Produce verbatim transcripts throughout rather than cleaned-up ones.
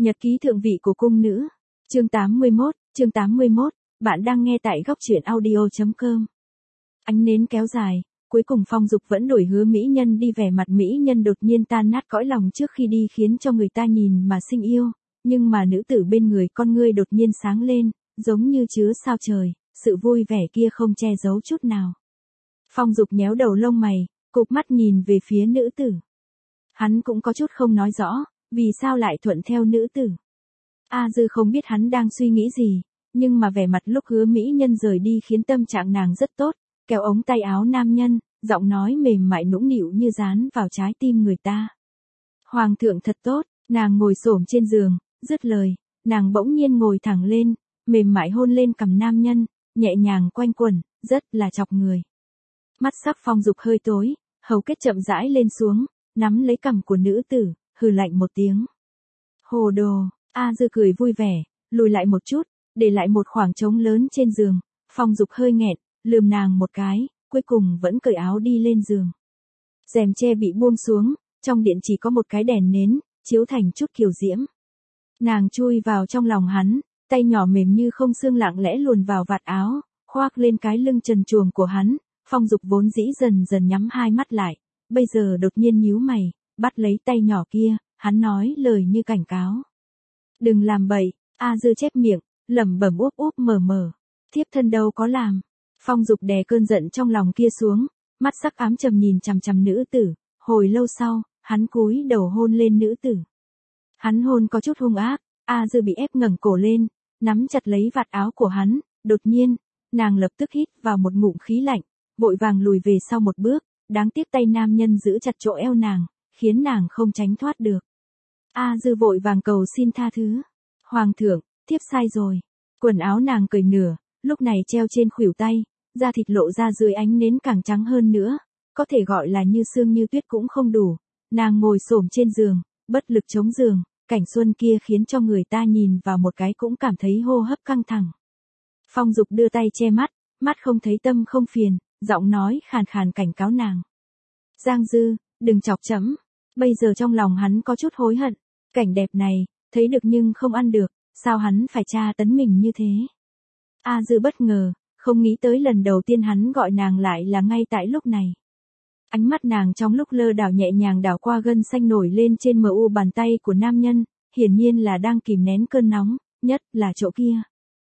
Nhật ký thượng vị của cung nữ. Chương tám mươi mốt, chương tám mươi mốt, bạn đang nghe tại góc truyện audio chấm com. Ánh nến kéo dài, cuối cùng Phong Dục vẫn đổi hứa mỹ nhân đi, vẻ mặt mỹ nhân đột nhiên tan nát cõi lòng trước khi đi khiến cho người ta nhìn mà sinh yêu, nhưng mà nữ tử bên người con ngươi đột nhiên sáng lên, giống như chứa sao trời, sự vui vẻ kia không che giấu chút nào. Phong Dục nhéo đầu lông mày, cụp mắt nhìn về phía nữ tử. Hắn cũng có chút không nói rõ, vì sao lại thuận theo nữ tử. A Dư không biết hắn đang suy nghĩ gì, nhưng mà vẻ mặt lúc hứa mỹ nhân rời đi khiến tâm trạng nàng rất tốt, kéo ống tay áo nam nhân, giọng nói mềm mại nũng nịu như dán vào trái tim người ta. Hoàng thượng thật tốt, nàng ngồi xổm trên giường, dứt lời, nàng bỗng nhiên ngồi thẳng lên, mềm mại hôn lên cằm nam nhân, nhẹ nhàng quanh quẩn, rất là chọc người. Mắt sắc Phong Dục hơi tối, hầu kết chậm rãi lên xuống, nắm lấy cằm của nữ tử, hừ lạnh một tiếng. Hồ đồ, A Dư cười vui vẻ, lùi lại một chút, để lại một khoảng trống lớn trên giường. Phong Dục hơi nghẹn, lườm nàng một cái, cuối cùng vẫn cởi áo đi lên giường. Rèm che bị buông xuống, trong điện chỉ có một cái đèn nến, chiếu thành chút kiều diễm. Nàng chui vào trong lòng hắn, tay nhỏ mềm như không xương lặng lẽ luồn vào vạt áo, khoác lên cái lưng trần truồng của hắn. Phong Dục vốn dĩ dần dần nhắm hai mắt lại, bây giờ đột nhiên nhíu mày, bắt lấy tay nhỏ kia, hắn nói lời như cảnh cáo. Đừng làm bậy. A Dư chép miệng, lẩm bẩm úp úp mở mở. Thiếp thân đâu có làm. Phong Dục đè cơn giận trong lòng kia xuống, mắt sắc ám trầm nhìn chằm chằm nữ tử, hồi lâu sau, hắn cúi đầu hôn lên nữ tử. Hắn hôn có chút hung ác, A Dư bị ép ngẩng cổ lên, nắm chặt lấy vạt áo của hắn, đột nhiên, nàng lập tức hít vào một ngụm khí lạnh, vội vàng lùi về sau một bước, đáng tiếc tay nam nhân giữ chặt chỗ eo nàng, khiến nàng không tránh thoát được. A Dư vội vàng cầu xin tha thứ. Hoàng thượng, thiếp sai rồi. Quần áo nàng cởi nửa, lúc này treo trên khuỷu tay, da thịt lộ ra dưới ánh nến càng trắng hơn nữa, có thể gọi là như sương như tuyết cũng không đủ. Nàng ngồi xổm trên giường, bất lực chống giường, cảnh xuân kia khiến cho người ta nhìn vào một cái cũng cảm thấy hô hấp căng thẳng. Phong Dục đưa tay che mắt, mắt không thấy tâm không phiền, giọng nói khàn khàn cảnh cáo nàng. Giang Dư, đừng chọc chấm. Bây giờ trong lòng hắn có chút hối hận, cảnh đẹp này, thấy được nhưng không ăn được, sao hắn phải tra tấn mình như thế. A Dư bất ngờ, không nghĩ tới lần đầu tiên hắn gọi nàng lại là ngay tại lúc này. Ánh mắt nàng trong lúc lơ đảo nhẹ nhàng đảo qua gân xanh nổi lên trên mờ u bàn tay của nam nhân, hiển nhiên là đang kìm nén cơn nóng, nhất là chỗ kia.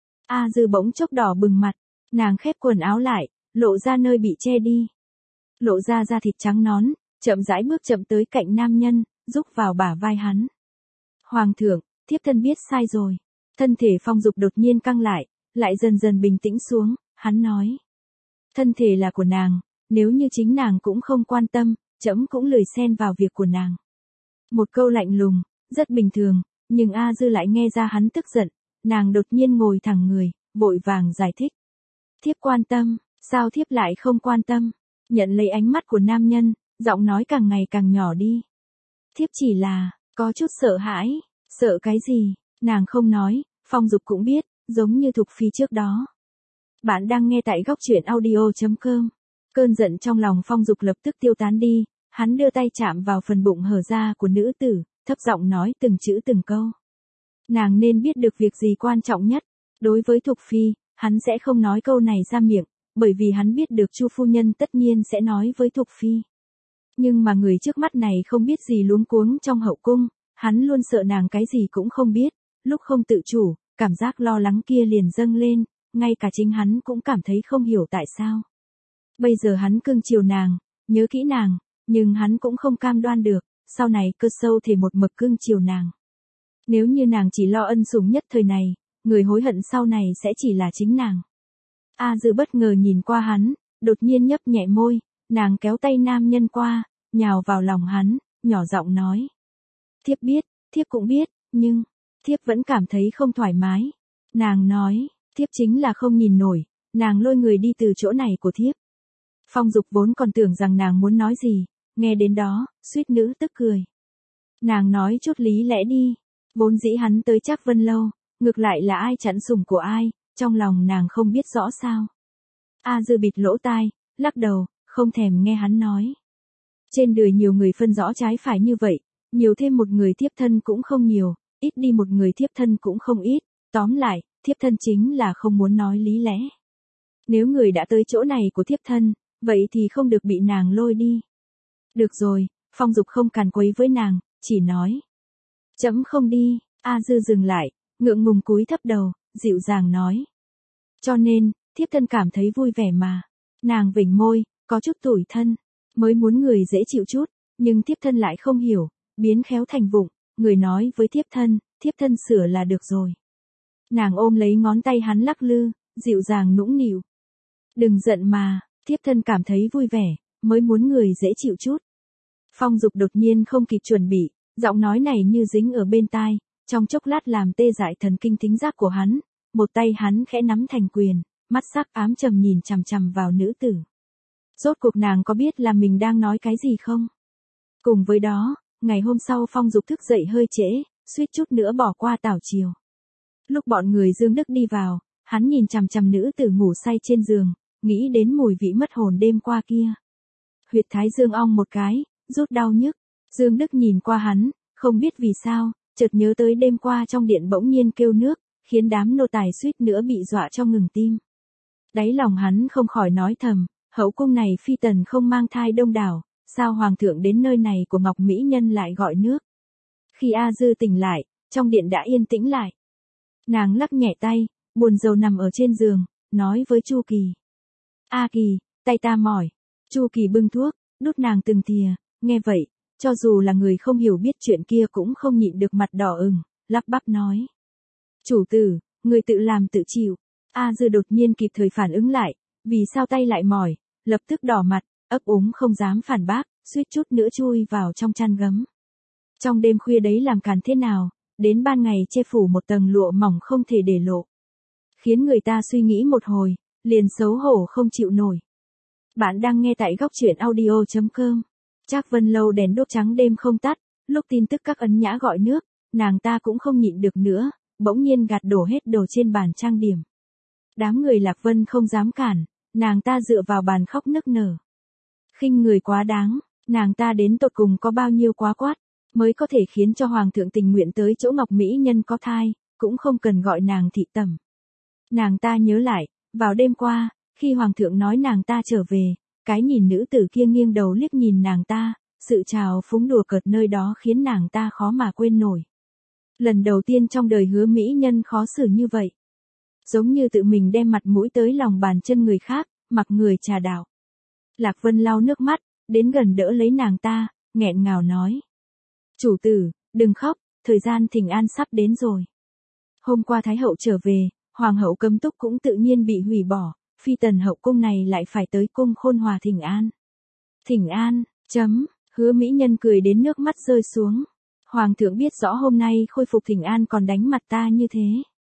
A Dư bỗng chốc đỏ bừng mặt, nàng khép quần áo lại, lộ ra nơi bị che đi. Lộ ra da thịt trắng nón, chậm rãi bước chậm tới cạnh nam nhân, rúc vào bả vai hắn. Hoàng thượng, thiếp thân biết sai rồi. Thân thể Phong Dục đột nhiên căng lại, lại dần dần bình tĩnh xuống, hắn nói. Thân thể là của nàng, nếu như chính nàng cũng không quan tâm, trẫm cũng lười xen vào việc của nàng. Một câu lạnh lùng, rất bình thường, nhưng A Dư lại nghe ra hắn tức giận, nàng đột nhiên ngồi thẳng người, vội vàng giải thích. Thiếp quan tâm, sao thiếp lại không quan tâm? Nhận lấy ánh mắt của nam nhân, giọng nói càng ngày càng nhỏ đi. Thiếp chỉ là, có chút sợ hãi. Sợ cái gì? Nàng không nói, Phong Dục cũng biết, giống như Thục Phi trước đó. Bạn đang nghe tại góc truyện audio chấm com. Cơn giận trong lòng Phong Dục lập tức tiêu tán đi, hắn đưa tay chạm vào phần bụng hở ra của nữ tử, thấp giọng nói từng chữ từng câu. Nàng nên biết được việc gì quan trọng nhất. Đối với Thục Phi, hắn sẽ không nói câu này ra miệng, bởi vì hắn biết được Chu phu nhân tất nhiên sẽ nói với Thục Phi. Nhưng mà người trước mắt này không biết gì luống cuống trong hậu cung, hắn luôn sợ nàng cái gì cũng không biết, lúc không tự chủ, cảm giác lo lắng kia liền dâng lên, ngay cả chính hắn cũng cảm thấy không hiểu tại sao. Bây giờ hắn cưng chiều nàng, nhớ kỹ nàng, nhưng hắn cũng không cam đoan được, sau này cơ sâu thể một mực cưng chiều nàng. Nếu như nàng chỉ lo ân sủng nhất thời này, người hối hận sau này sẽ chỉ là chính nàng. A Dư bất ngờ nhìn qua hắn, đột nhiên nhấp nhẹ môi, nàng kéo tay nam nhân qua, nhào vào lòng hắn, nhỏ giọng nói. Thiếp biết, thiếp cũng biết, nhưng, thiếp vẫn cảm thấy không thoải mái. Nàng nói, thiếp chính là không nhìn nổi, nàng lôi người đi từ chỗ này của thiếp. Phong Dục vốn còn tưởng rằng nàng muốn nói gì, nghe đến đó, suýt nữ tức cười. Nàng nói chút lý lẽ đi, vốn dĩ hắn tới Trác Vân Lâu, ngược lại là ai chặn sủng của ai, trong lòng nàng không biết rõ sao. A Dư bịt lỗ tai, lắc đầu, không thèm nghe hắn nói. Trên đời nhiều người phân rõ trái phải như vậy, nhiều thêm một người tiếp thân cũng không nhiều, ít đi một người thiếp thân cũng không ít, tóm lại, thiếp thân chính là không muốn nói lý lẽ. Nếu người đã tới chỗ này của thiếp thân, vậy thì không được bị nàng lôi đi. Được rồi, Phong Dục không càn quấy với nàng, chỉ nói. Trẫm không đi, A Dư dừng lại, ngượng ngùng cúi thấp đầu, dịu dàng nói. Cho nên, thiếp thân cảm thấy vui vẻ mà. Nàng vểnh môi, có chút tủi thân, mới muốn người dễ chịu chút, nhưng thiếp thân lại không hiểu, biến khéo thành vụng, người nói với thiếp thân, thiếp thân sửa là được rồi. Nàng ôm lấy ngón tay hắn lắc lư, dịu dàng nũng nịu. Đừng giận mà, thiếp thân cảm thấy vui vẻ, mới muốn người dễ chịu chút. Phong Dục đột nhiên không kịp chuẩn bị, giọng nói này như dính ở bên tai, trong chốc lát làm tê dại thần kinh thính giác của hắn, một tay hắn khẽ nắm thành quyền, mắt sắc ám trầm nhìn chằm chằm vào nữ tử. Rốt cuộc nàng có biết là mình đang nói cái gì không? Cùng với đó, ngày hôm sau Phong Dục thức dậy hơi trễ, suýt chút nữa bỏ qua tảo chiều. Lúc bọn người Dương Đức đi vào, hắn nhìn chằm chằm nữ tử ngủ say trên giường, nghĩ đến mùi vị mất hồn đêm qua kia. Huyệt thái dương ong một cái, rút đau nhức. Dương Đức nhìn qua hắn, không biết vì sao, chợt nhớ tới đêm qua trong điện bỗng nhiên kêu nước, khiến đám nô tài suýt nữa bị dọa cho ngừng tim. Đáy lòng hắn không khỏi nói thầm, hậu cung này phi tần không mang thai đông đảo, sao hoàng thượng đến nơi này của Ngọc Mỹ Nhân lại gọi nước. Khi A Dư tỉnh lại, trong điện đã yên tĩnh lại. Nàng lắc nhẹ tay, buồn rầu nằm ở trên giường, nói với Chu Kỳ. A Kỳ, tay ta mỏi. Chu Kỳ bưng thuốc, đút nàng từng thìa, nghe vậy, cho dù là người không hiểu biết chuyện kia cũng không nhịn được mặt đỏ ửng, lắp bắp nói. Chủ tử, người tự làm tự chịu. A Dư đột nhiên kịp thời phản ứng lại, vì sao tay lại mỏi, lập tức đỏ mặt, ấp úng không dám phản bác, suýt chút nữa chui vào trong chăn gấm. Trong đêm khuya đấy làm càn thế nào, đến ban ngày che phủ một tầng lụa mỏng không thể để lộ. Khiến người ta suy nghĩ một hồi, liền xấu hổ không chịu nổi. Bạn đang nghe tại góc truyện audio chấm com. Trác Vân Lâu đèn đốt trắng đêm không tắt, lúc tin tức các ấn nhã gọi nước, nàng ta cũng không nhịn được nữa, bỗng nhiên gạt đổ hết đồ trên bàn trang điểm. Đám người Lạc Vân không dám cản, nàng ta dựa vào bàn khóc nức nở. Khinh người quá đáng, nàng ta đến tột cùng có bao nhiêu quá quát, mới có thể khiến cho hoàng thượng tình nguyện tới chỗ Ngọc Mỹ Nhân có thai, cũng không cần gọi nàng thị tẩm. Nàng ta nhớ lại, vào đêm qua, khi hoàng thượng nói nàng ta trở về, cái nhìn nữ tử kia nghiêng đầu liếc nhìn nàng ta, sự trào phúng đùa cợt nơi đó khiến nàng ta khó mà quên nổi. Lần đầu tiên trong đời Hứa Mỹ Nhân khó xử như vậy. Giống như tự mình đem mặt mũi tới lòng bàn chân người khác, mặc người trà đảo. Lạc Vân lau nước mắt, đến gần đỡ lấy nàng ta, nghẹn ngào nói. Chủ tử, đừng khóc, thời gian thỉnh an sắp đến rồi. Hôm qua Thái hậu trở về, Hoàng hậu cấm túc cũng tự nhiên bị hủy bỏ, phi tần hậu cung này lại phải tới cung Khôn Hòa thỉnh an. Thỉnh an, chấm, Hứa Mỹ Nhân cười đến nước mắt rơi xuống. Hoàng thượng biết rõ hôm nay khôi phục thỉnh an còn đánh mặt ta như thế.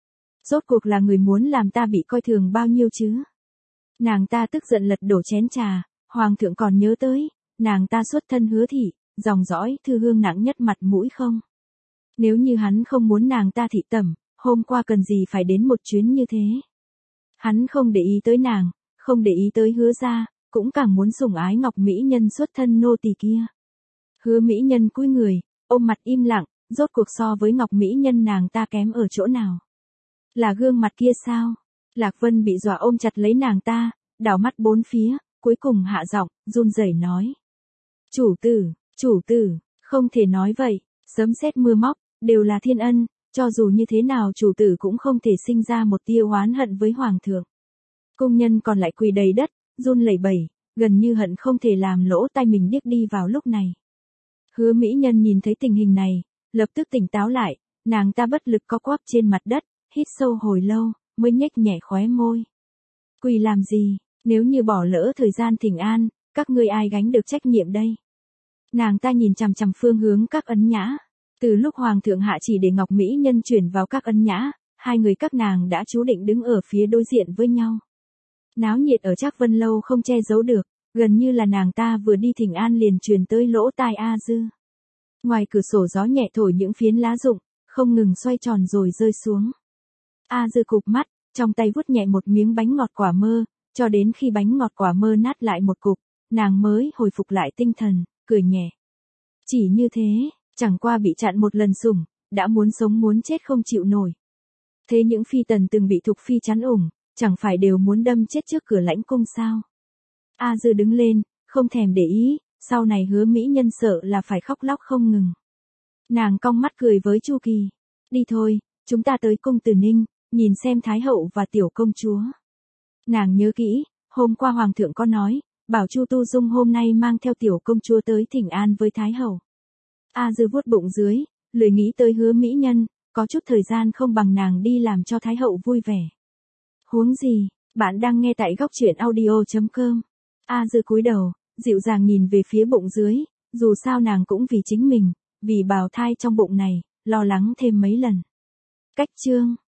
Rốt cuộc là người muốn làm ta bị coi thường bao nhiêu chứ? Nàng ta tức giận lật đổ chén trà, hoàng thượng còn nhớ tới, nàng ta xuất thân Hứa thị, dòng dõi thư hương nặng nhất mặt mũi không? Nếu như hắn không muốn nàng ta thị tẩm, hôm qua cần gì phải đến một chuyến như thế? Hắn không để ý tới nàng, không để ý tới Hứa gia, cũng càng muốn sủng ái Ngọc Mỹ Nhân xuất thân nô tỳ kia. Hứa Mỹ Nhân cúi người, ôm mặt im lặng, rốt cuộc so với Ngọc Mỹ Nhân nàng ta kém ở chỗ nào? Là gương mặt kia sao? Lạc Vân bị dọa ôm chặt lấy nàng ta, đảo mắt bốn phía, cuối cùng hạ giọng, run rẩy nói. Chủ tử, chủ tử, không thể nói vậy, sấm sét mưa móc, đều là thiên ân, cho dù như thế nào chủ tử cũng không thể sinh ra một tia oán hận với hoàng thượng. Cung nhân còn lại quỳ đầy đất, run lẩy bẩy, gần như hận không thể làm lỗ tai mình điếc đi vào lúc này. Hứa Mỹ Nhân nhìn thấy tình hình này, lập tức tỉnh táo lại, nàng ta bất lực co quắp trên mặt đất, hít sâu hồi lâu, mới nhếch nhẹ khóe môi. Quỳ làm gì, nếu như bỏ lỡ thời gian thỉnh an, các ngươi ai gánh được trách nhiệm đây? Nàng ta nhìn chằm chằm phương hướng các ấn nhã. Từ lúc hoàng thượng hạ chỉ để Ngọc Mỹ Nhân chuyển vào các ấn nhã, hai người các nàng đã chú định đứng ở phía đối diện với nhau. Náo nhiệt ở Trác Vân Lâu không che giấu được, gần như là nàng ta vừa đi thỉnh an liền truyền tới lỗ tai A Dư. Ngoài cửa sổ gió nhẹ thổi những phiến lá rụng, không ngừng xoay tròn rồi rơi xuống. A Dư cụp mắt, trong tay vuốt nhẹ một miếng bánh ngọt quả mơ, cho đến khi bánh ngọt quả mơ nát lại một cục, nàng mới hồi phục lại tinh thần, cười nhẹ. Chỉ như thế, chẳng qua bị chặn một lần sủng, đã muốn sống muốn chết không chịu nổi. Thế những phi tần từng bị Thục Phi chắn ủng, chẳng phải đều muốn đâm chết trước cửa lãnh cung sao? A Dư đứng lên, không thèm để ý, sau này Hứa mỹ nhân sợ là phải khóc lóc không ngừng. Nàng cong mắt cười với Chu Kỳ. Đi thôi, chúng ta tới cung Từ Ninh, nhìn xem Thái hậu và tiểu công chúa. Nàng nhớ kỹ, hôm qua Hoàng thượng có nói, bảo Chu Tu Dung hôm nay mang theo tiểu công chúa tới thỉnh an với Thái hậu. A Dư vuốt bụng dưới, lười nghĩ tới Hứa mỹ nhân, có chút thời gian không bằng nàng đi làm cho Thái hậu vui vẻ. Huống gì, bạn đang nghe tại góc truyện audio chấm com. A Dư cúi đầu, dịu dàng nhìn về phía bụng dưới, dù sao nàng cũng vì chính mình, vì bào thai trong bụng này, lo lắng thêm mấy lần. Cách chương